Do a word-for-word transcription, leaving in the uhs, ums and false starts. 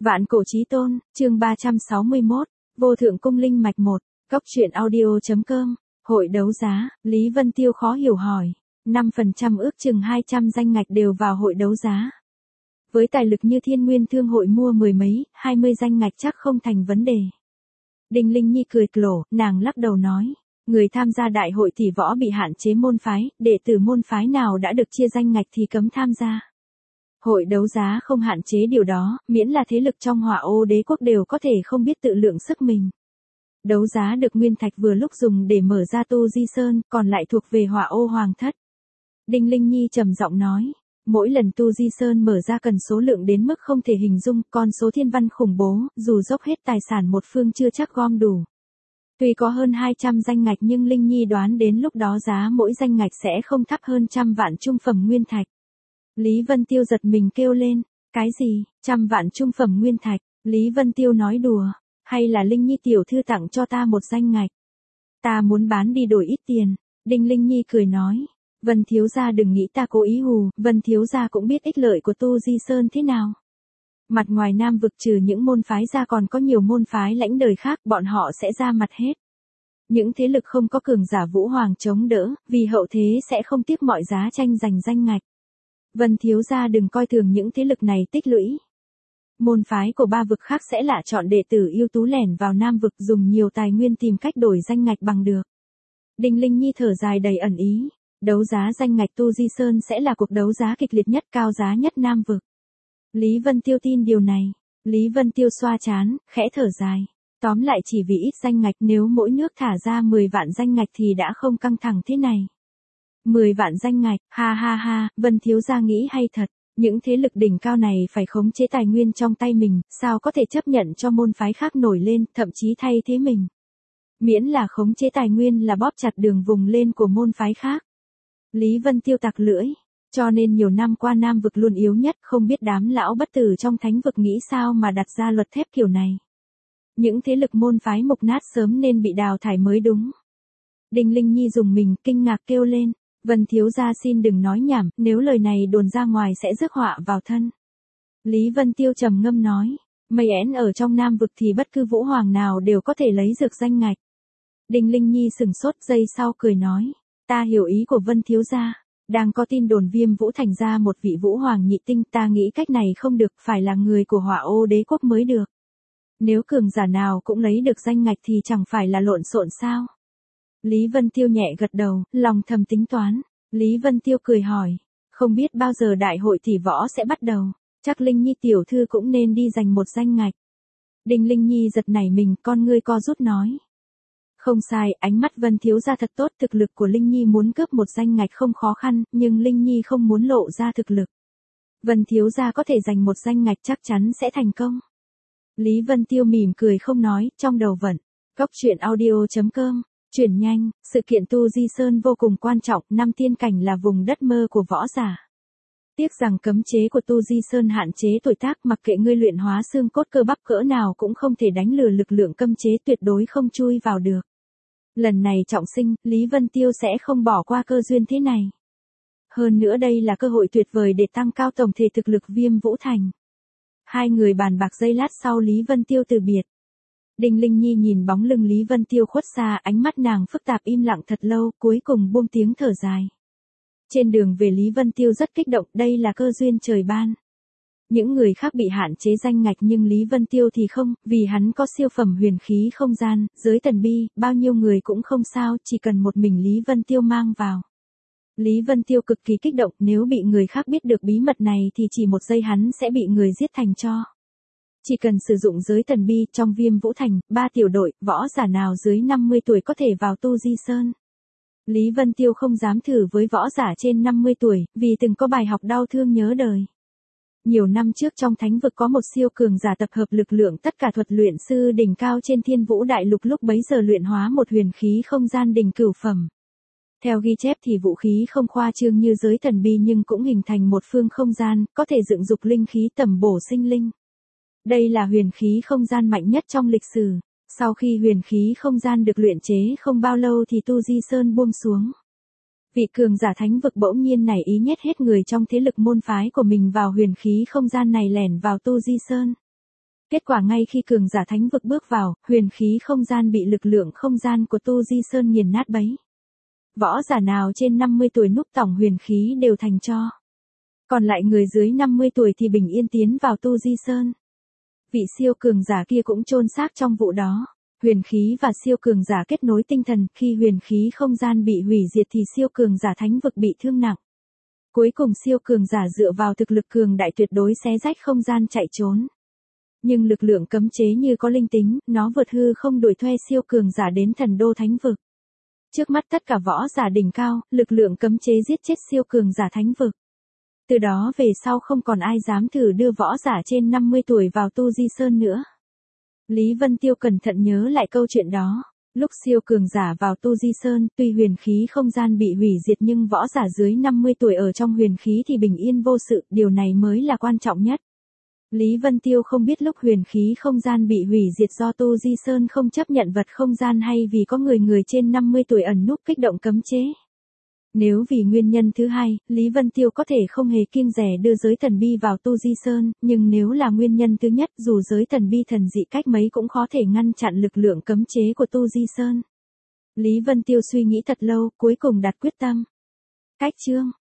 Vạn cổ chí tôn, chương ba trăm sáu mươi mốt, vô thượng cung linh mạch một, góc truyện audio.com, hội đấu giá, Lý Vân Tiêu khó hiểu hỏi, năm phần trăm ước chừng hai trăm danh ngạch đều vào hội đấu giá. Với tài lực như Thiên Nguyên Thương hội mua mười mấy, hai mươi danh ngạch chắc không thành vấn đề. Đinh Linh Nhi cười lổ, nàng lắc đầu nói, người tham gia đại hội tỷ võ bị hạn chế môn phái, đệ tử môn phái nào đã được chia danh ngạch thì cấm tham gia. Hội đấu giá không hạn chế điều đó, miễn là thế lực trong Hỏa Ô Đế quốc đều có thể không biết tự lượng sức mình. Đấu giá được nguyên thạch vừa lúc dùng để mở ra Tu Di Sơn, còn lại thuộc về Hỏa Ô Hoàng thất. Đinh Linh Nhi trầm giọng nói, mỗi lần Tu Di Sơn mở ra cần số lượng đến mức không thể hình dung, con số thiên văn khủng bố, dù dốc hết tài sản một phương chưa chắc gom đủ. Tuy có hơn hai trăm danh ngạch nhưng Linh Nhi đoán đến lúc đó giá mỗi danh ngạch sẽ không thấp hơn trăm vạn trung phẩm nguyên thạch. Lý Vân Tiêu giật mình kêu lên, cái gì, trăm vạn trung phẩm nguyên thạch, Lý Vân Tiêu nói đùa, hay là Linh Nhi tiểu thư tặng cho ta một danh ngạch. Ta muốn bán đi đổi ít tiền, Đinh Linh Nhi cười nói, Vân thiếu gia đừng nghĩ ta cố ý hù, Vân thiếu gia cũng biết ích lợi của Tu Di Sơn thế nào. Mặt ngoài Nam vực trừ những môn phái ra còn có nhiều môn phái lãnh đời khác, bọn họ sẽ ra mặt hết. Những thế lực không có cường giả vũ hoàng chống đỡ, vì hậu thế sẽ không tiếc mọi giá tranh giành danh ngạch. Vân thiếu gia đừng coi thường những thế lực này tích lũy. Môn phái của ba vực khác sẽ lựa chọn đệ tử ưu tú lẻn vào Nam vực dùng nhiều tài nguyên tìm cách đổi danh ngạch bằng được. Đinh Linh Nhi thở dài đầy ẩn ý, đấu giá danh ngạch Tu Di Sơn sẽ là cuộc đấu giá kịch liệt nhất cao giá nhất Nam vực. Lý Vân Tiêu tin điều này, Lý Vân Tiêu xoa chán, khẽ thở dài. Tóm lại chỉ vì ít danh ngạch nếu mỗi nước thả ra mười vạn danh ngạch thì đã không căng thẳng thế này. mười vạn danh ngạch, ha ha ha, Vân thiếu gia nghĩ hay thật, những thế lực đỉnh cao này phải khống chế tài nguyên trong tay mình, sao có thể chấp nhận cho môn phái khác nổi lên, thậm chí thay thế mình. Miễn là khống chế tài nguyên là bóp chặt đường vùng lên của môn phái khác. Lý Vân Tiêu tặc lưỡi, cho nên nhiều năm qua Nam vực luôn yếu nhất, không biết đám lão bất tử trong thánh vực nghĩ sao mà đặt ra luật thép kiểu này. Những thế lực môn phái mục nát sớm nên bị đào thải mới đúng. Đinh Linh Nhi dùng mình kinh ngạc kêu lên, Vân thiếu gia xin đừng nói nhảm, nếu lời này đồn ra ngoài sẽ rước họa vào thân. Lý Vân Tiêu trầm ngâm nói, mây én ở trong Nam vực thì bất cứ vũ hoàng nào đều có thể lấy được danh ngạch. Đinh Linh Nhi sừng sốt giây sau cười nói, ta hiểu ý của Vân thiếu gia, đang có tin đồn Viêm Vũ thành ra một vị vũ hoàng nhị tinh, ta nghĩ cách này không được, phải là người của Hỏa Ô Đế quốc mới được. Nếu cường giả nào cũng lấy được danh ngạch thì chẳng phải là lộn xộn sao? Lý Vân Tiêu nhẹ gật đầu, lòng thầm tính toán. Lý Vân Tiêu cười hỏi, không biết bao giờ đại hội tỷ võ sẽ bắt đầu, chắc Linh Nhi tiểu thư cũng nên đi giành một danh ngạch. Đinh Linh Nhi giật nảy mình, con ngươi co rút nói. Không sai, ánh mắt Vân thiếu gia thật tốt, thực lực của Linh Nhi muốn cướp một danh ngạch không khó khăn, nhưng Linh Nhi không muốn lộ ra thực lực. Vân thiếu gia có thể giành một danh ngạch chắc chắn sẽ thành công. Lý Vân Tiêu mỉm cười không nói, trong đầu vận. Góc truyện audio.com, chuyển nhanh, sự kiện Tu Di Sơn vô cùng quan trọng, năm tiên cảnh là vùng đất mơ của võ giả. Tiếc rằng cấm chế của Tu Di Sơn hạn chế tuổi tác, mặc kệ ngươi luyện hóa xương cốt cơ bắp cỡ nào cũng không thể đánh lừa lực lượng cấm chế, tuyệt đối không chui vào được. Lần này trọng sinh, Lý Vân Tiêu sẽ không bỏ qua cơ duyên thế này. Hơn nữa đây là cơ hội tuyệt vời để tăng cao tổng thể thực lực Viêm Vũ thành. Hai người bàn bạc giây lát sau Lý Vân Tiêu từ biệt. Đinh Linh Nhi nhìn bóng lưng Lý Vân Tiêu khuất xa, ánh mắt nàng phức tạp im lặng thật lâu, cuối cùng buông tiếng thở dài. Trên đường về Lý Vân Tiêu rất kích động, đây là cơ duyên trời ban. Những người khác bị hạn chế danh ngạch nhưng Lý Vân Tiêu thì không, vì hắn có siêu phẩm huyền khí không gian, giới tần bi, bao nhiêu người cũng không sao, chỉ cần một mình Lý Vân Tiêu mang vào. Lý Vân Tiêu cực kỳ kích động, nếu bị người khác biết được bí mật này thì chỉ một giây hắn sẽ bị người giết thành tro. Chỉ cần sử dụng giới tần bi trong Viêm Vũ thành, ba tiểu đội, võ giả nào dưới năm mươi tuổi có thể vào Tu Di Sơn. Lý Vân Tiêu không dám thử với võ giả trên năm mươi tuổi, vì từng có bài học đau thương nhớ đời. Nhiều năm trước trong thánh vực có một siêu cường giả tập hợp lực lượng tất cả thuật luyện sư đỉnh cao trên Thiên Vũ đại lục, lúc bấy giờ luyện hóa một huyền khí không gian đỉnh cửu phẩm. Theo ghi chép thì vũ khí không khoa trương như giới thần bi nhưng cũng hình thành một phương không gian, có thể dựng dục linh khí tầm bổ sinh linh. Đây là huyền khí không gian mạnh nhất trong lịch sử. Sau khi huyền khí không gian được luyện chế không bao lâu thì Tu Di Sơn buông xuống. Vị cường giả thánh vực bỗng nhiên nảy ý nhét hết người trong thế lực môn phái của mình vào huyền khí không gian này lẻn vào Tu Di Sơn. Kết quả ngay khi cường giả thánh vực bước vào, huyền khí không gian bị lực lượng không gian của Tu Di Sơn nghiền nát bấy. Võ giả nào trên năm mươi tuổi núp tổng huyền khí đều thành tro. Còn lại người dưới năm mươi tuổi thì bình yên tiến vào Tu Di Sơn. Vị siêu cường giả kia cũng chôn xác trong vụ đó. Huyền khí và siêu cường giả kết nối tinh thần, khi huyền khí không gian bị hủy diệt thì siêu cường giả thánh vực bị thương nặng. Cuối cùng siêu cường giả dựa vào thực lực cường đại tuyệt đối xé rách không gian chạy trốn. Nhưng lực lượng cấm chế như có linh tính, nó vượt hư không đuổi thuê siêu cường giả đến thần đô thánh vực. Trước mắt tất cả võ giả đỉnh cao, lực lượng cấm chế giết chết siêu cường giả thánh vực. Từ đó về sau không còn ai dám thử đưa võ giả trên năm mươi tuổi vào Tu Di Sơn nữa. Lý Vân Tiêu cẩn thận nhớ lại câu chuyện đó. Lúc siêu cường giả vào Tu Di Sơn, tuy huyền khí không gian bị hủy diệt nhưng võ giả dưới năm mươi tuổi ở trong huyền khí thì bình yên vô sự, điều này mới là quan trọng nhất. Lý Vân Tiêu không biết lúc huyền khí không gian bị hủy diệt do Tu Di Sơn không chấp nhận vật không gian hay vì có người người trên năm mươi tuổi ẩn núp kích động cấm chế. Nếu vì nguyên nhân thứ hai, Lý Vân Tiêu có thể không hề kiêng dè đưa giới thần bi vào Tu Di Sơn, nhưng nếu là nguyên nhân thứ nhất dù giới thần bi thần dị cách mấy cũng khó thể ngăn chặn lực lượng cấm chế của Tu Di Sơn. Lý Vân Tiêu suy nghĩ thật lâu, cuối cùng đặt quyết tâm. Cách chương